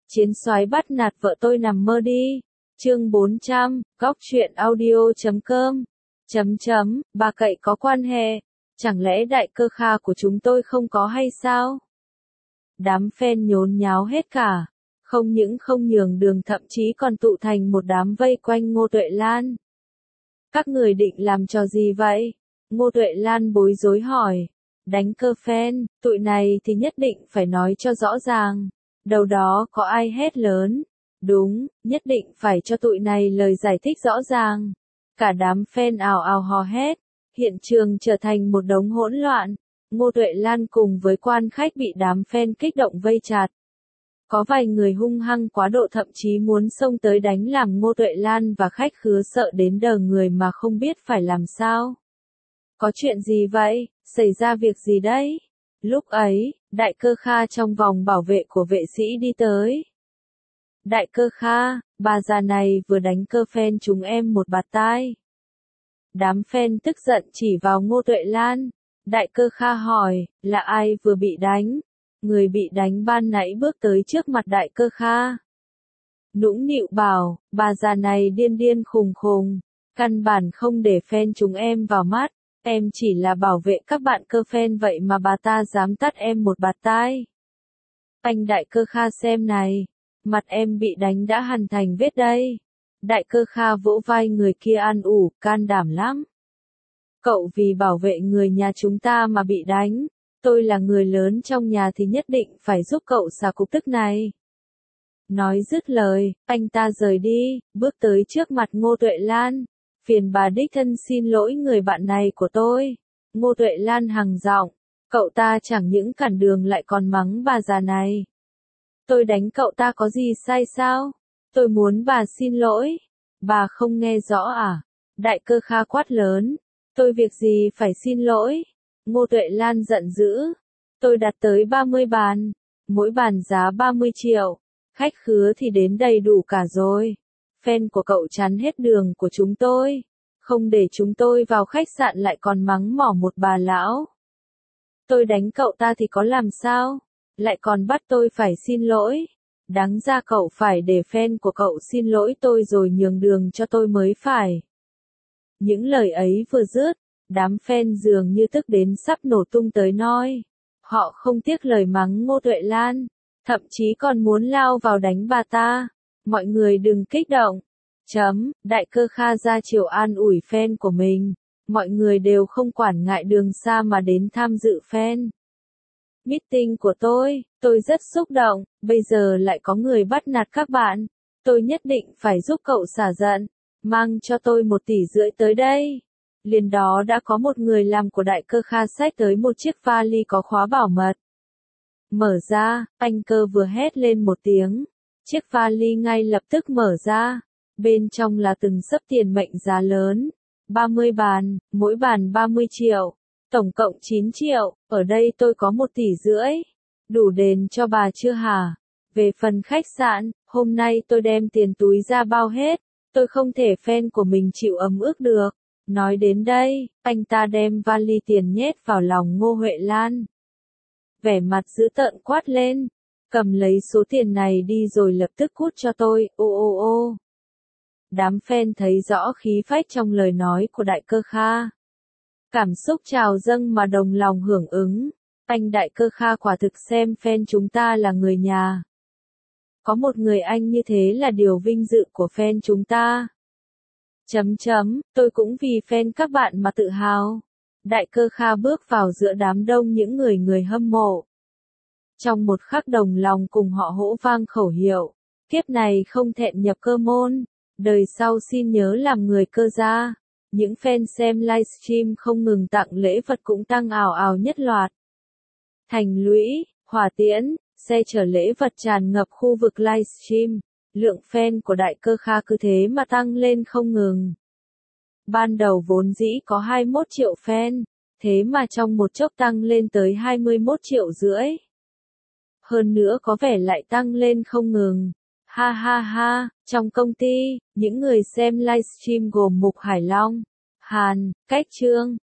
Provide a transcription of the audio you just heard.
Chiến soái bắt nạt vợ tôi nằm mơ đi. Chương 400, góc truyện audio.com. Bà cậy có quan hệ. Chẳng lẽ đại cơ Kha của chúng tôi không có hay sao? Đám fan nhốn nháo hết cả. Không những không nhường đường thậm chí còn tụ thành một đám vây quanh Ngô Tuệ Lan. Các người định làm trò gì vậy? Ngô Tuệ Lan bối rối hỏi. Đánh cơ fan, tụi này thì nhất định phải nói cho rõ ràng. Đầu đó có ai hét lớn. Đúng, nhất định phải cho tụi này lời giải thích rõ ràng. Cả đám fan ào ào hò hét. Hiện trường trở thành một đống hỗn loạn. Ngô Tuệ Lan cùng với quan khách bị đám fan kích động vây chặt. Có vài người hung hăng quá độ thậm chí muốn xông tới đánh làm Ngô Tuệ Lan và khách khứa sợ đến đờ người mà không biết phải làm sao. Có chuyện gì vậy? Xảy ra việc gì đấy? Lúc ấy, đại cơ Kha trong vòng bảo vệ của vệ sĩ đi tới. Đại cơ Kha, bà già này vừa đánh cơ fan chúng em một bạt tai. Đám fan tức giận chỉ vào Ngô Tuệ Lan. Đại cơ Kha hỏi, là ai vừa bị đánh? Người bị đánh ban nãy bước tới trước mặt đại cơ Kha. Nũng nịu bảo, bà già này điên điên khùng khùng. Căn bản không để fan chúng em vào mắt. Em chỉ là bảo vệ các bạn cơ fan vậy mà bà ta dám tát em một bạt tai. Anh đại cơ Kha xem này. Mặt em bị đánh đã hằn thành vết đây. Đại cơ Kha vỗ vai người kia an ủi, can đảm lắm. Cậu vì bảo vệ người nhà chúng ta mà bị đánh. Tôi là người lớn trong nhà thì nhất định phải giúp cậu xả cục tức này. Nói dứt lời, anh ta rời đi, bước tới trước mặt Ngô Tuệ Lan. Phiền bà đích thân xin lỗi người bạn này của tôi. Ngô Tuệ Lan hằng giọng, cậu ta chẳng những cản đường lại còn mắng bà già này. Tôi đánh cậu ta có gì sai sao? Tôi muốn bà xin lỗi. Bà không nghe rõ à? Đại cơ Kha quát lớn. Tôi việc gì phải xin lỗi? Ngô Tuệ Lan giận dữ. Tôi đặt tới 30 bàn. Mỗi bàn giá 30 triệu. Khách khứa thì đến đầy đủ cả rồi. Fan của cậu chắn hết đường của chúng tôi. Không để chúng tôi vào khách sạn lại còn mắng mỏ một bà lão. Tôi đánh cậu ta thì có làm sao? Lại còn bắt tôi phải xin lỗi. Đáng ra cậu phải để fan của cậu xin lỗi tôi rồi nhường đường cho tôi mới phải. Những lời ấy vừa dứt, đám fan dường như tức đến sắp nổ tung tới nôi. Họ không tiếc lời mắng Ngô Tuệ Lan, thậm chí còn muốn lao vào đánh bà ta. Mọi người đừng kích động. Đại cơ Kha ra chiều an ủi fan của mình. Mọi người đều không quản ngại đường xa mà đến tham dự fan meeting của tôi rất xúc động, bây giờ lại có người bắt nạt các bạn. Tôi nhất định phải giúp cậu xả giận. Mang cho tôi 1,5 tỷ tới đây. Liền đó đã có một người làm của đại cơ Kha xách tới một chiếc vali có khóa bảo mật. Mở ra, anh cơ vừa hét lên một tiếng. Chiếc vali ngay lập tức mở ra. Bên trong là từng xấp tiền mệnh giá lớn. 30 bàn, mỗi bàn 30 triệu. Tổng cộng 9 triệu, ở đây tôi có 1,5 tỷ. Đủ đền cho bà chưa hả? Về phần khách sạn, hôm nay tôi đem tiền túi ra bao hết. Tôi không thể fan của mình chịu ấm ức được. Nói đến đây, anh ta đem vali tiền nhét vào lòng Ngô Huệ Lan. Vẻ mặt dữ tợn quát lên. Cầm lấy số tiền này đi rồi lập tức cút cho tôi, ô. Đám fan thấy rõ khí phách trong lời nói của đại cơ Kha. Cảm xúc trào dâng mà đồng lòng hưởng ứng. Anh đại cơ Kha quả thực xem fan chúng ta là người nhà. Có một người anh như thế là điều vinh dự của fan chúng ta. Tôi cũng vì fan các bạn mà tự hào. Đại cơ Kha bước vào giữa đám đông những người hâm mộ. Trong một khắc đồng lòng cùng họ hỗ vang khẩu hiệu. Kiếp này không thẹn nhập cơ môn. Đời sau xin nhớ làm người cơ gia. Những fan xem livestream không ngừng tặng lễ vật cũng tăng ào ào nhất loạt. Thành lũy, hỏa tiễn, xe chở lễ vật tràn ngập khu vực livestream. Lượng fan của đại cơ Kha cứ thế mà tăng lên không ngừng. Ban đầu vốn dĩ có 21 triệu fan, thế mà trong một chốc tăng lên tới 21,5 triệu. Hơn nữa có vẻ lại tăng lên không ngừng. Ha, trong công ty, những người xem livestream gồm Mục Hải Long, Hàn, Cách Trương,